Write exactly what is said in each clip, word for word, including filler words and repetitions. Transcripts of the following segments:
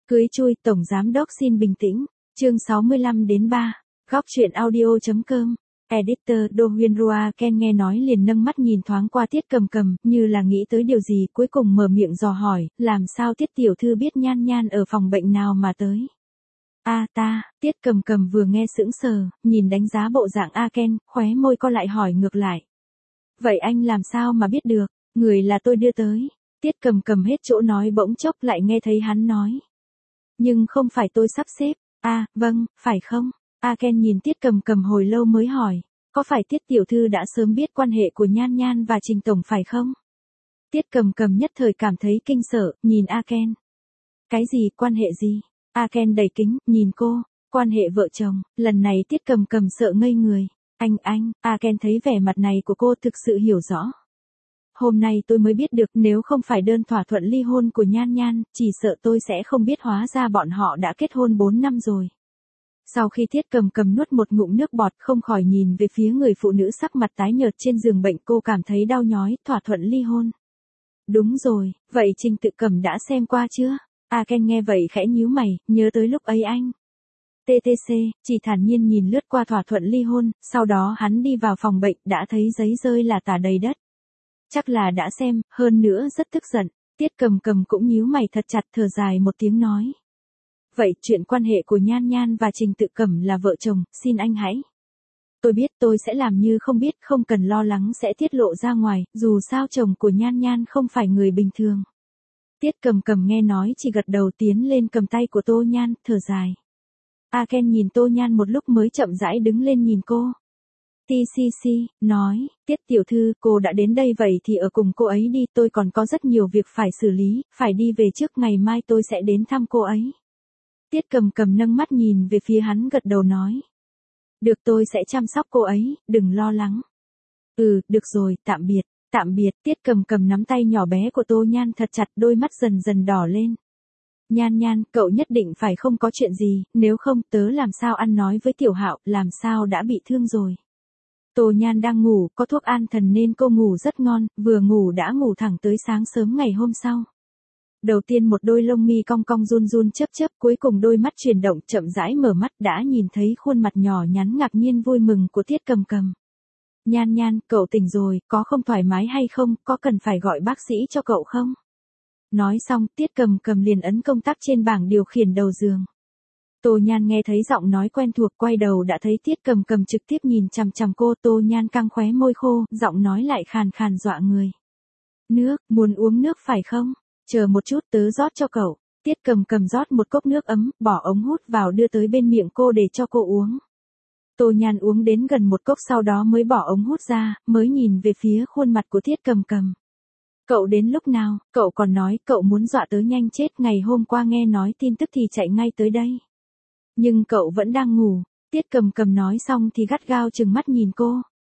Cưới chui, Tổng Giám Đốc xin bình tĩnh. Chương sáu mươi lăm đến ba. Góc truyện audio.com. Editor Do Huyên Rua Ken nghe nói liền nâng mắt nhìn thoáng qua Tiết Cầm Cầm, như là nghĩ tới điều gì, cuối cùng mở miệng dò hỏi, làm sao Tiết tiểu thư biết Nhan Nhan ở phòng bệnh nào mà tới? A ta, Tiết Cầm Cầm vừa nghe sững sờ, nhìn đánh giá bộ dạng A Ken, khóe môi co lại hỏi ngược lại. Vậy anh làm sao mà biết được, người là tôi đưa tới. Tiết Cầm Cầm hết chỗ nói bỗng chốc lại nghe thấy hắn nói. Nhưng không phải tôi sắp xếp. A, à, vâng, phải không? A Ken nhìn Tiết Cầm Cầm hồi lâu mới hỏi, có phải Tiết tiểu thư đã sớm biết quan hệ của Nhan Nhan và Trình Tổng phải không? Tiết Cầm Cầm nhất thời cảm thấy kinh sợ, nhìn A Ken. Cái gì, quan hệ gì? A Ken đầy kính, nhìn cô, quan hệ vợ chồng, lần này Tiết Cầm Cầm sợ ngây người. Anh anh, A Ken thấy vẻ mặt này của cô thực sự hiểu rõ. Hôm nay tôi mới biết được nếu không phải đơn thỏa thuận ly hôn của Nhan Nhan, chỉ sợ tôi sẽ không biết hóa ra bọn họ đã kết hôn bốn năm rồi. Sau khi Tiết Cầm Cầm nuốt một ngụm nước bọt không khỏi nhìn về phía người phụ nữ sắc mặt tái nhợt trên giường bệnh, cô cảm thấy đau nhói, thỏa thuận ly hôn. Đúng rồi, vậy Trình Tự Cẩm đã xem qua chưa? A Ken nghe vậy khẽ nhíu mày, nhớ tới lúc ấy anh. tê tê xê, chỉ thản nhiên nhìn lướt qua thỏa thuận ly hôn, sau đó hắn đi vào phòng bệnh đã thấy giấy rơi là tả đầy đất. Chắc là đã xem, hơn nữa rất tức giận. Tiết Cầm Cầm cũng nhíu mày thật chặt, thở dài một tiếng nói. Vậy chuyện quan hệ của Nhan Nhan và Trình Tự Cẩm là vợ chồng, xin anh hãy. Tôi biết tôi sẽ làm như không biết, không cần lo lắng sẽ tiết lộ ra ngoài, dù sao chồng của Nhan Nhan không phải người bình thường. Tiết Cầm Cầm nghe nói chỉ gật đầu, tiến lên cầm tay của Tô Nhan, thở dài. A Ken nhìn Tô Nhan một lúc mới chậm rãi đứng lên nhìn cô. tê xê xê, nói, Tiết tiểu thư, cô đã đến đây vậy thì ở cùng cô ấy đi, tôi còn có rất nhiều việc phải xử lý, phải đi về trước, ngày mai tôi sẽ đến thăm cô ấy. Tiết Cầm Cầm nâng mắt nhìn về phía hắn, gật đầu nói. Được, tôi sẽ chăm sóc cô ấy, đừng lo lắng. Ừ, được rồi, tạm biệt, tạm biệt. Tiết Cầm Cầm nắm tay nhỏ bé của Tô Nhan thật chặt, đôi mắt dần dần đỏ lên. Nhan Nhan, cậu nhất định phải không có chuyện gì, nếu không tớ làm sao ăn nói với Tiểu Hạo, làm sao đã bị thương rồi. Tô Nhan đang ngủ, có thuốc an thần nên cô ngủ rất ngon, vừa ngủ đã ngủ thẳng tới sáng sớm ngày hôm sau. Đầu tiên một đôi lông mi cong cong run run chớp chớp, cuối cùng đôi mắt chuyển động, chậm rãi mở mắt đã nhìn thấy khuôn mặt nhỏ nhắn ngạc nhiên vui mừng của Tiết Cầm Cầm. Nhan Nhan, cậu tỉnh rồi, có không thoải mái hay không, có cần phải gọi bác sĩ cho cậu không? Nói xong, Tiết Cầm Cầm liền ấn công tắc trên bảng điều khiển đầu giường. Tô Nhan nghe thấy giọng nói quen thuộc, quay đầu đã thấy Tiết Cầm Cầm trực tiếp nhìn chằm chằm cô. Tô Nhan căng khóe môi khô, giọng nói lại khàn khàn dọa người. Nước, muốn uống nước phải không? Chờ một chút, tớ rót cho cậu. Tiết Cầm Cầm rót một cốc nước ấm, bỏ ống hút vào đưa tới bên miệng cô để cho cô uống. Tô Nhan uống đến gần một cốc sau đó mới bỏ ống hút ra, mới nhìn về phía khuôn mặt của Tiết Cầm Cầm. Cậu đến lúc nào, cậu còn nói cậu muốn dọa tớ nhanh chết, ngày hôm qua nghe nói tin tức thì chạy ngay tới đây. Nhưng cậu vẫn đang ngủ. Tiết Cầm Cầm nói xong thì gắt gao trừng mắt nhìn cô.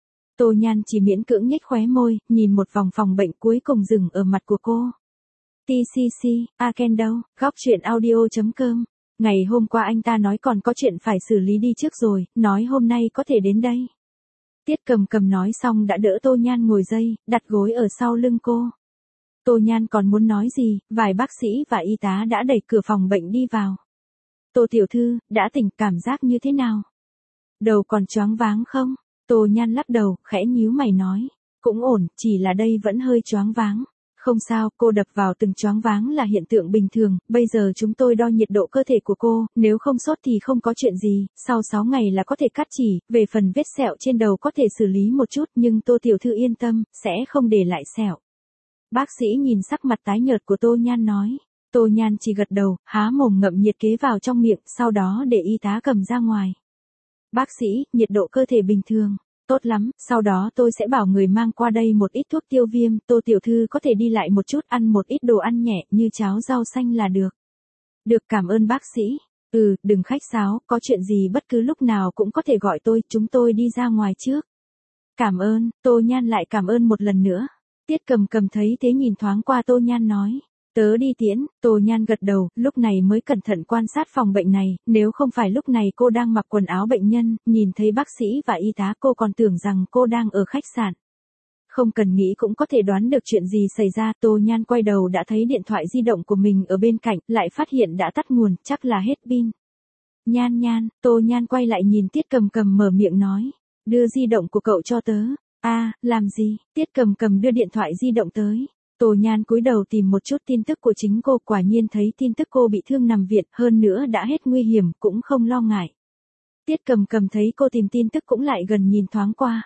Tô Nhan chỉ miễn cưỡng nhếch khóe môi, nhìn một vòng phòng bệnh cuối cùng dừng ở mặt của cô. tê xê xê, A Ken đâu, góc truyện audio.com. Ngày hôm qua anh ta nói còn có chuyện phải xử lý đi trước rồi, nói hôm nay có thể đến đây. Tiết Cầm Cầm nói xong đã đỡ Tô Nhan ngồi dậy, đặt gối ở sau lưng cô. Tô Nhan còn muốn nói gì, vài bác sĩ và y tá đã đẩy cửa phòng bệnh đi vào. Tô tiểu thư, đã tỉnh, cảm giác như thế nào? Đầu còn choáng váng không? Tô Nhan lắc đầu, khẽ nhíu mày nói. Cũng ổn, chỉ là đây vẫn hơi choáng váng. Không sao, cô đập vào từng choáng váng là hiện tượng bình thường, bây giờ chúng tôi đo nhiệt độ cơ thể của cô, nếu không sốt thì không có chuyện gì, sau sáu ngày là có thể cắt chỉ, về phần vết sẹo trên đầu có thể xử lý một chút nhưng Tô tiểu thư yên tâm, sẽ không để lại sẹo. Bác sĩ nhìn sắc mặt tái nhợt của Tô Nhan nói. Tô Nhan chỉ gật đầu, há mồm ngậm nhiệt kế vào trong miệng, sau đó để y tá cầm ra ngoài. Bác sĩ, nhiệt độ cơ thể bình thường. Tốt lắm, sau đó tôi sẽ bảo người mang qua đây một ít thuốc tiêu viêm, Tô tiểu thư có thể đi lại một chút, ăn một ít đồ ăn nhẹ như cháo rau xanh là được. Được, cảm ơn bác sĩ. Ừ, đừng khách sáo, có chuyện gì bất cứ lúc nào cũng có thể gọi tôi, chúng tôi đi ra ngoài trước. Cảm ơn. Tô Nhan lại cảm ơn một lần nữa. Tiết Cầm Cầm thấy thế nhìn thoáng qua Tô Nhan nói. Tớ đi tiễn. Tô Nhan gật đầu, lúc này mới cẩn thận quan sát phòng bệnh này, nếu không phải lúc này cô đang mặc quần áo bệnh nhân, nhìn thấy bác sĩ và y tá cô còn tưởng rằng cô đang ở khách sạn. Không cần nghĩ cũng có thể đoán được chuyện gì xảy ra, Tô Nhan quay đầu đã thấy điện thoại di động của mình ở bên cạnh, lại phát hiện đã tắt nguồn, chắc là hết pin. Nhan Nhan, Tô Nhan quay lại nhìn Tiết Cầm Cầm mở miệng nói, đưa di động của cậu cho tớ. A, à, làm gì? Tiết Cầm Cầm đưa điện thoại di động tới. Tô Nhan cúi đầu tìm một chút tin tức của chính cô, quả nhiên thấy tin tức cô bị thương nằm viện, hơn nữa đã hết nguy hiểm, cũng không lo ngại. Tiết Cầm Cầm thấy cô tìm tin tức cũng lại gần nhìn thoáng qua.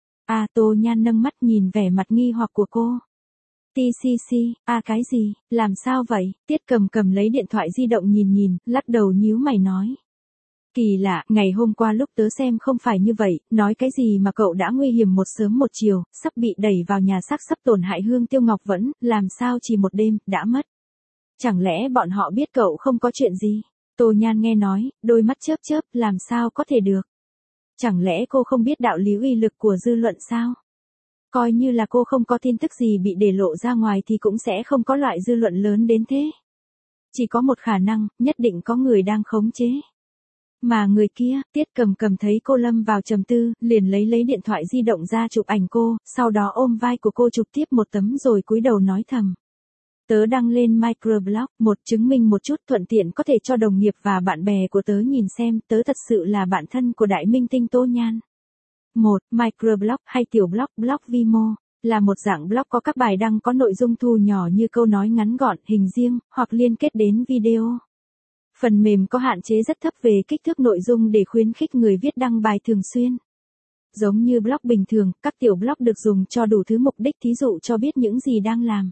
À, Tô Nhan nâng mắt nhìn vẻ mặt nghi hoặc của cô. tê xê xê, à cái gì, làm sao vậy? Tiết Cầm Cầm lấy điện thoại di động nhìn nhìn, lắc đầu nhíu mày nói. Kỳ lạ, ngày hôm qua lúc tớ xem không phải như vậy, nói cái gì mà cậu đã nguy hiểm một sớm một chiều, sắp bị đẩy vào nhà xác, sắp tổn hại Hương Tiêu Ngọc Vẫn, làm sao chỉ một đêm, đã mất. Chẳng lẽ bọn họ biết cậu không có chuyện gì? Tô Nhan nghe nói, đôi mắt chớp chớp, làm sao có thể được? Chẳng lẽ cô không biết đạo lý uy lực của dư luận sao? Coi như là cô không có tin tức gì bị để lộ ra ngoài thì cũng sẽ không có loại dư luận lớn đến thế. Chỉ có một khả năng, nhất định có người đang khống chế. Mà người kia, Tiết Cầm Cầm thấy cô lâm vào trầm tư, liền lấy lấy điện thoại di động ra chụp ảnh cô, sau đó ôm vai của cô chụp tiếp một tấm rồi cúi đầu nói thầm. Tớ đăng lên microblog, một chứng minh một chút, thuận tiện có thể cho đồng nghiệp và bạn bè của tớ nhìn xem, tớ thật sự là bạn thân của đại minh tinh Tô Nhan. một. Microblog hay tiểu blog, blog Vimo, là một dạng blog có các bài đăng có nội dung thu nhỏ như câu nói ngắn gọn, hình riêng, hoặc liên kết đến video. Phần mềm có hạn chế rất thấp về kích thước nội dung để khuyến khích người viết đăng bài thường xuyên. Giống như blog bình thường, các tiểu blog được dùng cho đủ thứ mục đích, thí dụ cho biết những gì đang làm.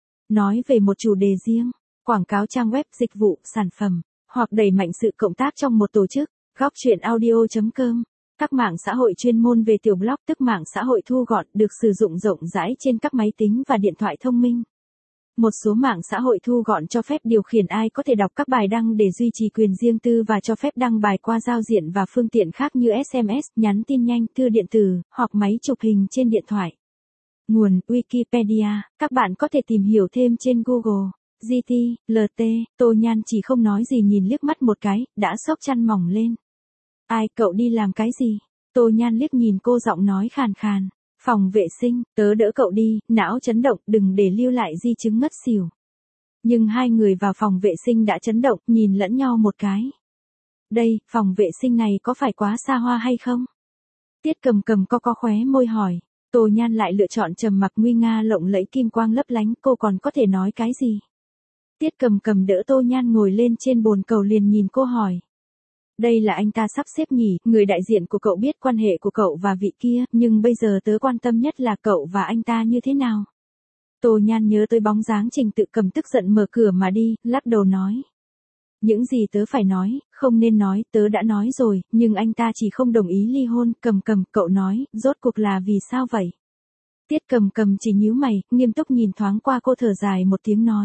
Nói về một chủ đề riêng, quảng cáo trang web, dịch vụ, sản phẩm, hoặc đẩy mạnh sự cộng tác trong một tổ chức. Góc truyện audio chấm com. Các mạng xã hội chuyên môn về tiểu blog, tức mạng xã hội thu gọn, được sử dụng rộng rãi trên các máy tính và điện thoại thông minh. Một số mạng xã hội thu gọn cho phép điều khiển ai có thể đọc các bài đăng để duy trì quyền riêng tư và cho phép đăng bài qua giao diện và phương tiện khác như ét em ét, nhắn tin nhanh, thư điện tử, hoặc máy chụp hình trên điện thoại. Nguồn Wikipedia, các bạn có thể tìm hiểu thêm trên Google. giê tê, lờ tê, Tô Nhan chỉ không nói gì, nhìn liếc mắt một cái, đã xốc chăn mỏng lên. Ai, cậu đi làm cái gì? Tô Nhan liếc nhìn cô, giọng nói khàn khàn. Phòng vệ sinh, tớ đỡ cậu đi, não chấn động, đừng để lưu lại di chứng ngất xỉu. Nhưng hai người vào phòng vệ sinh đã chấn động, nhìn lẫn nhau một cái. Đây, phòng vệ sinh này có phải quá xa hoa hay không? Tiết Cầm Cầm co co khóe môi hỏi. Tô Nhan lại lựa chọn trầm mặc, nguy nga lộng lẫy kim quang lấp lánh, cô còn có thể nói cái gì? Tiết Cầm Cầm đỡ Tô Nhan ngồi lên trên bồn cầu, liền nhìn cô hỏi. Đây là anh ta sắp xếp nhỉ, người đại diện của cậu biết quan hệ của cậu và vị kia, nhưng bây giờ tớ quan tâm nhất là cậu và anh ta như thế nào. Tô Nhan nhớ tới bóng dáng Trình Tự Cầm, tức giận mở cửa mà đi, lắc đầu nói. Những gì tớ phải nói, không nên nói, tớ đã nói rồi, nhưng anh ta chỉ không đồng ý ly hôn. Cầm Cầm, cậu nói, rốt cuộc là vì sao vậy? Tiết Cầm Cầm chỉ nhíu mày, nghiêm túc nhìn thoáng qua cô, thở dài một tiếng nói.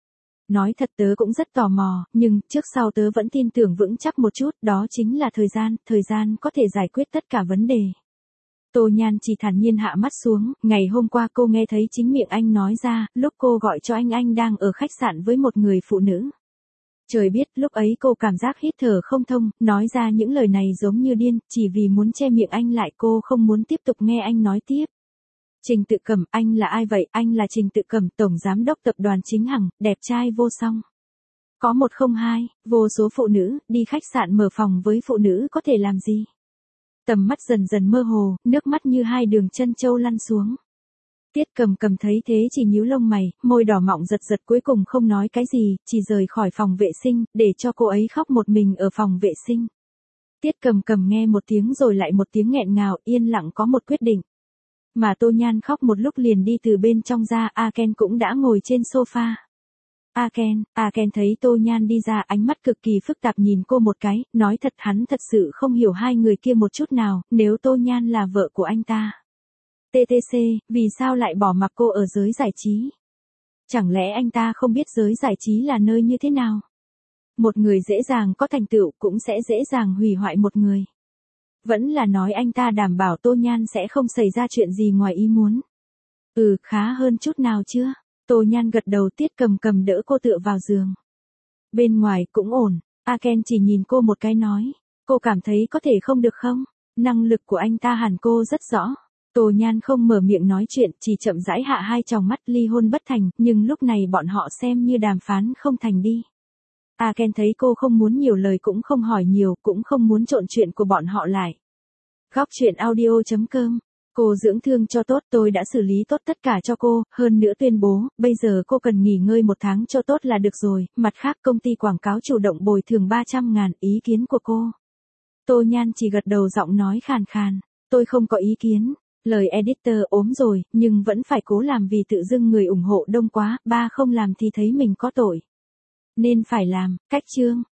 Nói thật tớ cũng rất tò mò, nhưng trước sau tớ vẫn tin tưởng vững chắc một chút, đó chính là thời gian, thời gian có thể giải quyết tất cả vấn đề. Tô Nhan chỉ thản nhiên hạ mắt xuống, ngày hôm qua cô nghe thấy chính miệng anh nói ra, lúc cô gọi cho anh anh đang ở khách sạn với một người phụ nữ. Trời biết, lúc ấy cô cảm giác hít thở không thông, nói ra những lời này giống như điên, chỉ vì muốn che miệng anh lại, cô không muốn tiếp tục nghe anh nói tiếp. Trình Tự Cầm, anh là ai vậy? Anh là Trình Tự Cầm, tổng giám đốc tập đoàn Chính Hằng, đẹp trai vô song. Có một không hai, vô số phụ nữ, đi khách sạn mở phòng với phụ nữ có thể làm gì? Tầm mắt dần dần mơ hồ, nước mắt như hai đường chân châu lăn xuống. Tiết Cầm Cầm thấy thế chỉ nhíu lông mày, môi đỏ mọng giật giật, cuối cùng không nói cái gì, chỉ rời khỏi phòng vệ sinh, để cho cô ấy khóc một mình ở phòng vệ sinh. Tiết Cầm Cầm nghe một tiếng rồi lại một tiếng nghẹn ngào, yên lặng có một quyết định. Mà Tô Nhan khóc một lúc liền đi từ bên trong ra, A Ken cũng đã ngồi trên sofa. A Ken, A Ken thấy Tô Nhan đi ra, ánh mắt cực kỳ phức tạp nhìn cô một cái, nói thật hắn thật sự không hiểu hai người kia một chút nào, nếu Tô Nhan là vợ của anh ta. tê tê xê, vì sao lại bỏ mặc cô ở giới giải trí? Chẳng lẽ anh ta không biết giới giải trí là nơi như thế nào? Một người dễ dàng có thành tựu cũng sẽ dễ dàng hủy hoại một người. Vẫn là nói anh ta đảm bảo Tô Nhan sẽ không xảy ra chuyện gì ngoài ý muốn. Ừ, khá hơn chút nào chưa? Tô Nhan gật đầu. Tiết Cầm Cầm đỡ cô tựa vào giường. Bên ngoài cũng ổn. A Ken chỉ nhìn cô một cái nói. Cô cảm thấy có thể không được không? Năng lực của anh ta hẳn cô rất rõ. Tô Nhan không mở miệng nói chuyện, chỉ chậm rãi hạ hai tròng mắt. Ly hôn bất thành, nhưng lúc này bọn họ xem như đàm phán không thành đi. A Ken thấy cô không muốn nhiều lời cũng không hỏi nhiều, cũng không muốn trộn chuyện của bọn họ lại. Góc chuyện audio chấm com. Cô dưỡng thương cho tốt, tôi đã xử lý tốt tất cả cho cô, hơn nữa tuyên bố, bây giờ cô cần nghỉ ngơi một tháng cho tốt là được rồi. Mặt khác công ty quảng cáo chủ động bồi thường ba trăm ngàn, ý kiến của cô. Tô Nhan chỉ gật đầu, giọng nói khàn khàn. Tôi không có ý kiến. Lời editor ốm rồi, nhưng vẫn phải cố làm vì tự dưng người ủng hộ đông quá, ba không làm thì thấy mình có tội. Nên phải làm, cách chương.